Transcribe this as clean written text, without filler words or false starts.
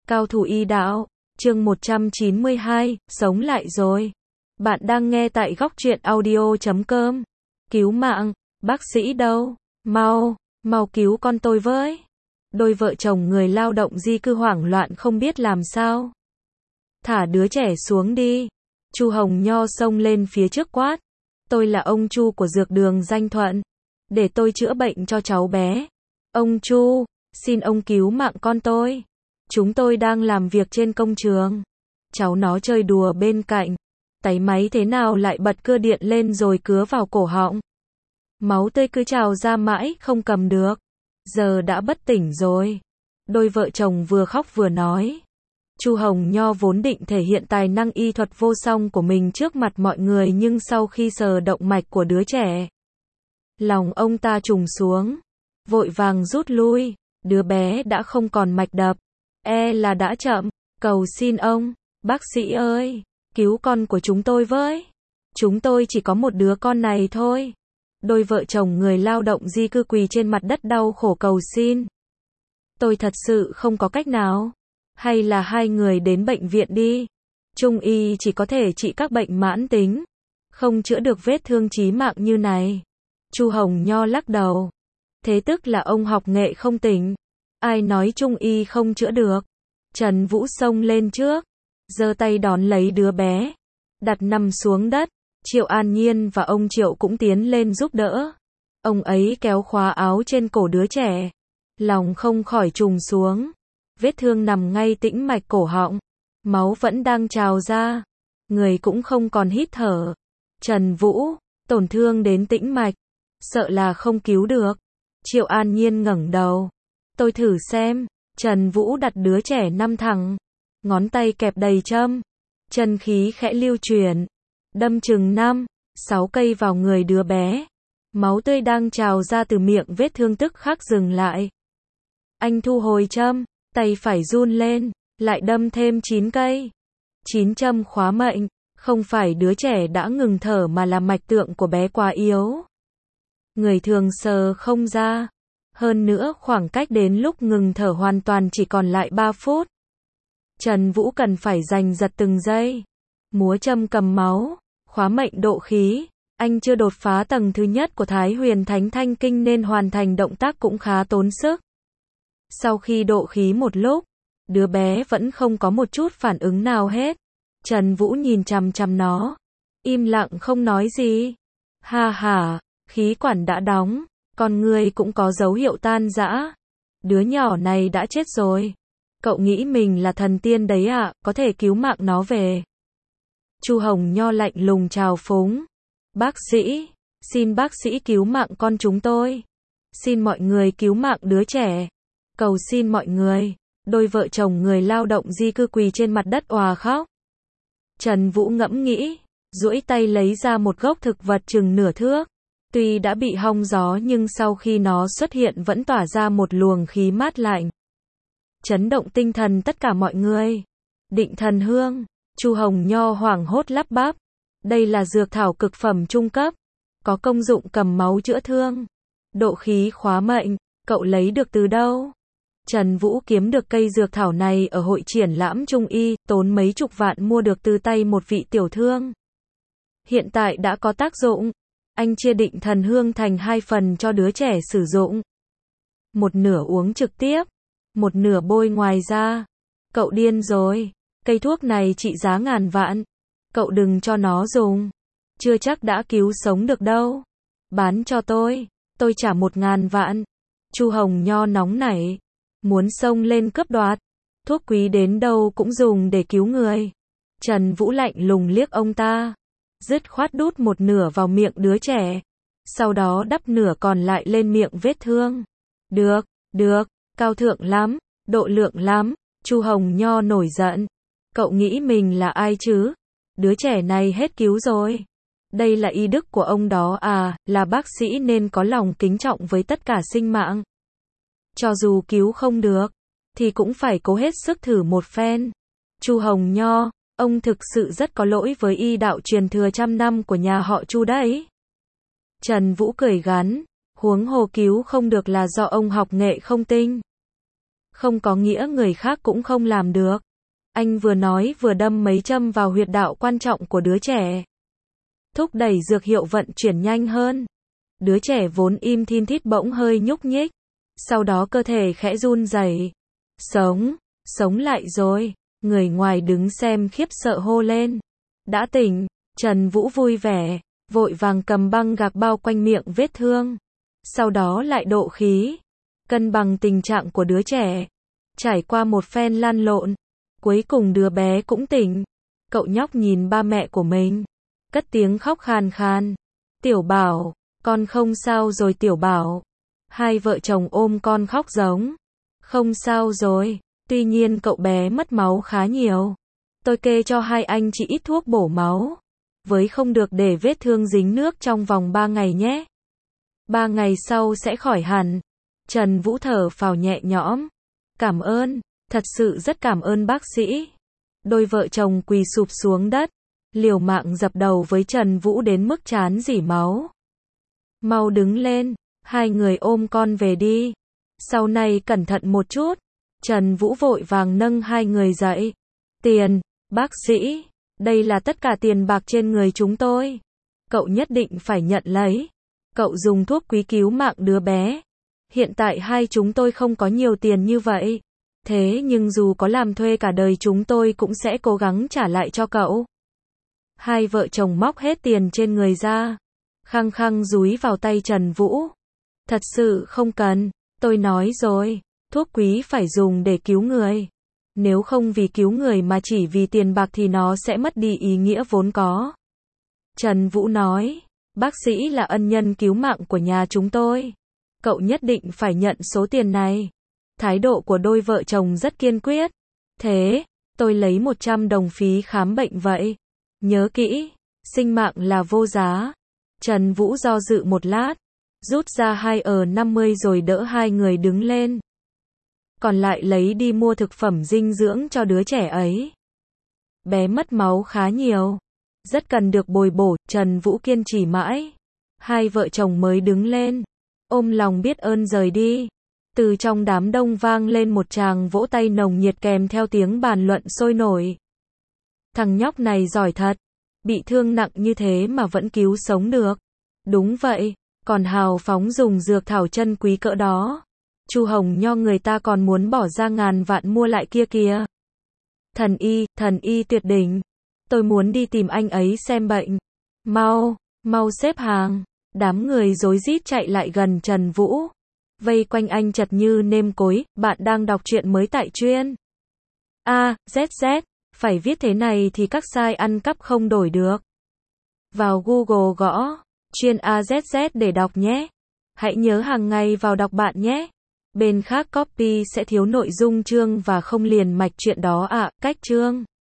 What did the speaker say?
Cao thủ y đạo, chương 192, sống lại rồi. Bạn đang nghe tại góc truyện audio.com. Cứu mạng, bác sĩ đâu? Mau cứu con tôi với. Đôi vợ chồng người lao động di cư hoảng loạn không biết làm sao. Thả đứa trẻ xuống đi. Chu Hồng Nho xông lên phía trước quát. Tôi là ông Chu của dược đường Danh Thuận. Để tôi chữa bệnh cho cháu bé. Ông Chu, xin ông cứu mạng con tôi. Chúng tôi đang làm việc trên công trường. Cháu nó chơi đùa bên cạnh. Tay máy thế nào lại bật cưa điện lên rồi cứa vào cổ họng. Máu tươi cứ trào ra mãi không cầm được. Giờ đã bất tỉnh rồi. Đôi vợ chồng vừa khóc vừa nói. Chu Hồng Nho vốn định thể hiện tài năng y thuật vô song của mình trước mặt mọi người, nhưng sau khi sờ động mạch của đứa trẻ, lòng ông ta trùng xuống, vội vàng rút lui. Đứa bé đã không còn mạch đập, là đã chậm. Cầu xin ông, bác sĩ ơi, cứu con của chúng tôi với. Chúng tôi chỉ có một đứa con này thôi. Đôi vợ chồng người lao động di cư quỳ trên mặt đất đau khổ cầu xin. Tôi thật sự không có cách nào. Hay là hai người đến bệnh viện đi. Trung y chỉ có thể trị các bệnh mãn tính, không chữa được vết thương chí mạng như này. Chu Hồng Nho lắc đầu. Thế tức là ông học nghệ không tỉnh. Ai nói Trung y không chữa được. Trần Vũ xông lên trước, giơ tay đón lấy đứa bé, đặt nằm xuống đất. Triệu An Nhiên và ông Triệu cũng tiến lên giúp đỡ. Ông ấy kéo khóa áo trên cổ đứa trẻ. Lòng không khỏi trùng xuống. Vết thương nằm ngay tĩnh mạch cổ họng. Máu vẫn đang trào ra. Người cũng không còn hít thở. Trần Vũ, tổn thương đến tĩnh mạch. Sợ là không cứu được. Triệu An Nhiên ngẩng đầu. Tôi thử xem. Trần Vũ đặt đứa trẻ nằm thẳng. Ngón tay kẹp đầy châm. Chân khí khẽ lưu chuyển. Đâm chừng 5-6 cây vào người đứa bé. Máu tươi đang trào ra từ miệng vết thương tức khắc dừng lại. Anh thu hồi châm. Tay phải run lên, lại đâm thêm 9 cây. 9 châm khóa mệnh, không phải đứa trẻ đã ngừng thở mà là mạch tượng của bé quá yếu. Người thường sờ không ra. Hơn nữa khoảng cách đến lúc ngừng thở hoàn toàn chỉ còn lại 3 phút. Trần Vũ cần phải giành giật từng giây. Múa châm cầm máu, khóa mệnh độ khí. Anh chưa đột phá tầng thứ nhất của Thái Huyền Thánh Thanh Kinh nên hoàn thành động tác cũng khá tốn sức. Sau khi độ khí một lúc, đứa bé vẫn không có một chút phản ứng nào hết. Trần Vũ nhìn chằm chằm nó, im lặng không nói gì. Ha ha, khí quản đã đóng, con người cũng có dấu hiệu tan rã. Đứa nhỏ này đã chết rồi. Cậu nghĩ mình là thần tiên đấy à, có thể cứu mạng nó về. Chu Hồng Nho lạnh lùng chào phúng. Bác sĩ, xin bác sĩ cứu mạng con chúng tôi. Xin mọi người cứu mạng đứa trẻ. Cầu xin mọi người. Đôi vợ chồng người lao động di cư quỳ trên mặt đất òa khóc. Trần Vũ ngẫm nghĩ, duỗi tay lấy ra một gốc thực vật chừng nửa thước. Tuy đã bị hong gió nhưng sau khi nó xuất hiện vẫn tỏa ra một luồng khí mát lạnh. Chấn động tinh thần tất cả mọi người. Định thần hương. Chu Hồng Nho hoảng hốt lắp bắp. Đây là dược thảo cực phẩm trung cấp. Có công dụng cầm máu chữa thương. Độ khí khóa mệnh. Cậu lấy được từ đâu? Trần Vũ kiếm được cây dược thảo này ở hội triển lãm Trung y, tốn mấy chục vạn mua được từ tay một vị tiểu thương. Hiện tại đã có tác dụng. Anh chia định thần hương thành 2 phần cho đứa trẻ sử dụng. Một nửa uống trực tiếp, một nửa bôi ngoài da. Cậu điên rồi. Cây thuốc này trị giá ngàn vạn. Cậu đừng cho nó dùng. Chưa chắc đã cứu sống được đâu. Bán cho tôi trả 1.000 vạn. Chu Hồng Nho nóng nảy. Muốn xông lên cướp đoạt. Thuốc quý đến đâu cũng dùng để cứu người. Trần Vũ lạnh lùng liếc ông ta. Dứt khoát đút một nửa vào miệng đứa trẻ. Sau đó đắp nửa còn lại lên miệng vết thương. Được, cao thượng lắm, độ lượng lắm. Chu Hồng Nho nổi giận. Cậu nghĩ mình là ai chứ? Đứa trẻ này hết cứu rồi. Đây là y đức của ông đó à, là bác sĩ nên có lòng kính trọng với tất cả sinh mạng. Cho dù cứu không được, thì cũng phải cố hết sức thử một phen. Chu Hồng Nho, ông thực sự rất có lỗi với y đạo truyền thừa trăm năm của nhà họ Chu đấy. Trần Vũ cười gắn, huống hồ cứu không được là do ông học nghệ không tinh. không có nghĩa người khác cũng không làm được. Anh vừa nói vừa đâm mấy châm vào huyệt đạo quan trọng của đứa trẻ. Thúc đẩy dược hiệu vận chuyển nhanh hơn. Đứa trẻ vốn im thin thít bỗng hơi nhúc nhích. Sau đó cơ thể khẽ run rẩy. Sống lại rồi. Người ngoài đứng xem khiếp sợ hô lên. Đã tỉnh. Trần Vũ vui vẻ, vội vàng cầm băng gạc bao quanh miệng vết thương. Sau đó lại độ khí, cân bằng tình trạng của đứa trẻ. Trải qua một phen lăn lộn, cuối cùng đứa bé cũng tỉnh. Cậu nhóc nhìn ba mẹ của mình, cất tiếng khóc khan khan. Tiểu Bảo, con không sao rồi Tiểu Bảo. Hai vợ chồng ôm con khóc giống. Không sao rồi, tuy nhiên cậu bé mất máu khá nhiều. Tôi kê cho hai anh chị ít thuốc bổ máu. Với không được để vết thương dính nước trong vòng 3 ngày nhé. 3 ngày sau sẽ khỏi hẳn. Trần Vũ thở phào nhẹ nhõm. Cảm ơn, thật sự rất cảm ơn bác sĩ. Đôi vợ chồng quỳ sụp xuống đất, liều mạng dập đầu với Trần Vũ đến mức trán rỉ máu. Mau đứng lên, hai người ôm con về đi. Sau này cẩn thận một chút. Trần Vũ vội vàng nâng hai người dậy. Tiền, bác sĩ, đây là tất cả tiền bạc trên người chúng tôi. Cậu nhất định phải nhận lấy. Cậu dùng thuốc quý cứu mạng đứa bé. Hiện tại hai chúng tôi không có nhiều tiền như vậy. Thế nhưng dù có làm thuê cả đời chúng tôi cũng sẽ cố gắng trả lại cho cậu. Hai vợ chồng móc hết tiền trên người ra. Khăng khăng dúi vào tay Trần Vũ. Thật sự không cần. Tôi nói rồi. Thuốc quý phải dùng để cứu người. Nếu không vì cứu người mà chỉ vì tiền bạc thì nó sẽ mất đi ý nghĩa vốn có. Trần Vũ nói. Bác sĩ là ân nhân cứu mạng của nhà chúng tôi. Cậu nhất định phải nhận số tiền này. Thái độ của đôi vợ chồng rất kiên quyết. Thế, tôi lấy 100 đồng phí khám bệnh vậy. Nhớ kỹ, sinh mạng là vô giá. Trần Vũ do dự một lát, rút ra 2,50 rồi đỡ hai người đứng lên. Còn lại lấy đi mua thực phẩm dinh dưỡng cho đứa trẻ ấy. Bé mất máu khá nhiều. Rất cần được bồi bổ, Trần Vũ kiên trì mãi. Hai vợ chồng mới đứng lên. Ôm lòng biết ơn rời đi. Từ trong đám đông vang lên một tràng vỗ tay nồng nhiệt kèm theo tiếng bàn luận sôi nổi. Thằng nhóc này giỏi thật. Bị thương nặng như thế mà vẫn cứu sống được. Đúng vậy, còn hào phóng dùng dược thảo chân quý cỡ đó. Chu Hồng Nho người ta còn muốn bỏ ra ngàn vạn mua lại kia kìa. Thần y tuyệt đỉnh. Tôi muốn đi tìm anh ấy xem bệnh. Mau xếp hàng. Đám người rối rít chạy lại gần Trần Vũ. Vây quanh anh chật như nêm cối. Bạn đang đọc truyện mới tại Chuyên AZZ. Phải viết thế này thì các site ăn cắp không đổi được. Vào Google gõ Chuyên AZZ để đọc nhé. Hãy nhớ hàng ngày vào đọc bạn nhé. Bên khác copy sẽ thiếu nội dung chương và không liền mạch chuyện đó ạ. Cách chương